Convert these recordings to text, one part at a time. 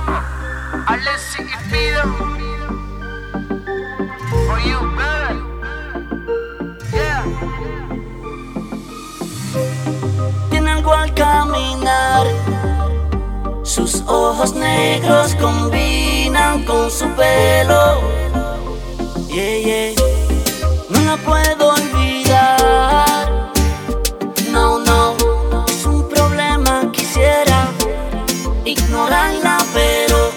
Alessi y Fido. For you, baby. Yeah. Tiene algo al caminar. Sus ojos negros combinan con su pelo. Yeah, yeah. No la puedo olvidar. No, no. Es un problema, quisiera ignorarla, pero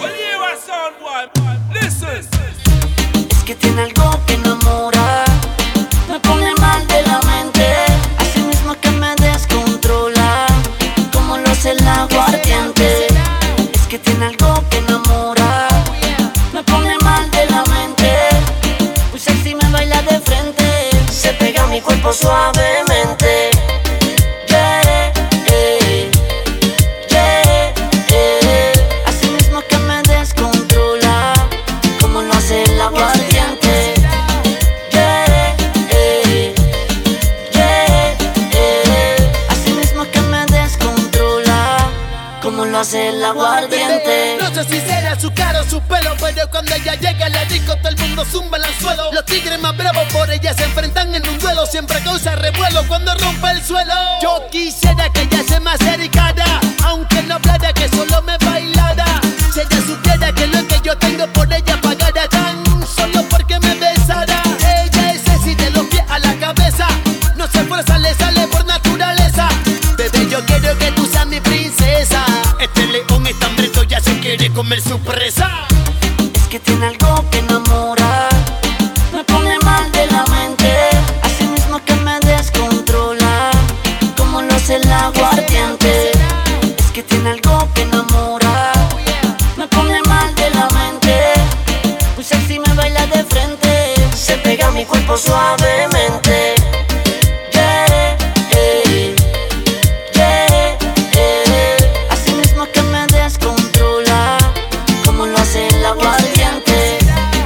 es que tiene algo que enamora. Me pone mal de la mente, así mismo que me descontrola, como lo hace el aguardiente. Es que tiene algo que enamora. Me pone mal de la mente, muy sexy, me baila de frente, se pega a mi cuerpo suavemente. Así mismo que me descontrola, como lo hace el aguardiente. Así mismo que me descontrola, como lo hace el aguardiente. No sé si será su cara o su pelo, pero cuando ella llega a la disco todo el mundo zumba al suelo. Los tigres más bravos por ella se enfrentan en un duelo, siempre causa revuelo cuando rompe el suelo. Yo quisiera que ella se me acercara, aunque no hablara, que solo me bailara. Si ella supiera que lo que yo tengo por ella pagara, tan solo porque me besara. Ella es así de los pies a la cabeza, no se esfuerza, le sale por naturaleza. Bebé, yo quiero que tú seas mi princesa. Este león está hambriento, ya se quiere comer su presa. Es que tiene algo que enamora. Me pone mal de la mente, así mismo que me descontrola, como lo hace el aguardiente. Es que tiene algo que enamora. Me pone mal de la mente, muy sexy, me baila de frente, se pega a mi cuerpo suavemente. Así mismo que me descontrola, como lo hace el aguardiente.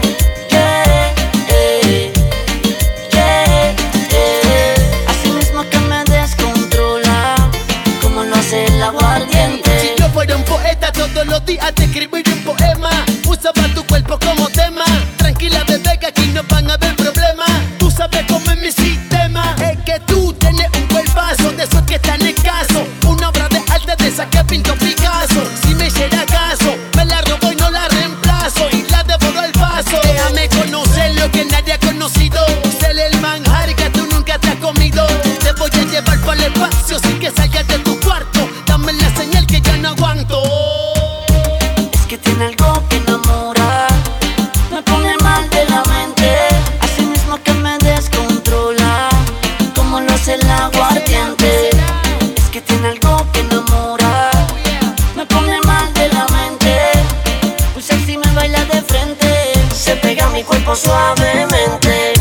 Así mismo que me descontrola, como lo hace el aguardiente. Si yo fuera un poeta, todos los días te escribiría un poema. Usaba tu cuerpo como tema. Tranquila, bebé, que aquí no van a haber problemas. Tú sabes cómo es mi sistema. Es que tú tienes un cuerpazo de esos que están escasos, una obra de arte de esa que pintó Picasso. Si me hiciera caso, me la robo y no la reemplazo, y la devoro al paso. Déjame conocer lo que nadie ha conocido, ser el manjar que tú nunca te has comido. Te voy a llevar por el espacio sin que salgas de tu cuarto. Dame la señal que ya no aguanto. Es que tiene algo que enamora. Me pone mal de la mente, así mismo que me descontrola, como lo hace el aguardiente. Es que tiene algo que enamora. Me pone mal de la mente, muy sexy, me baila de frente, se pega a mi cuerpo suavemente.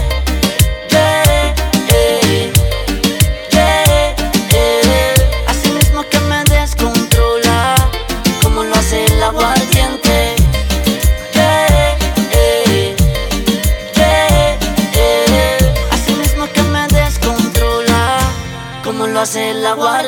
Así mismo que me descontrola, como lo hace el aguardiente. Así mismo que me descontrola, como lo hace el aguardiente.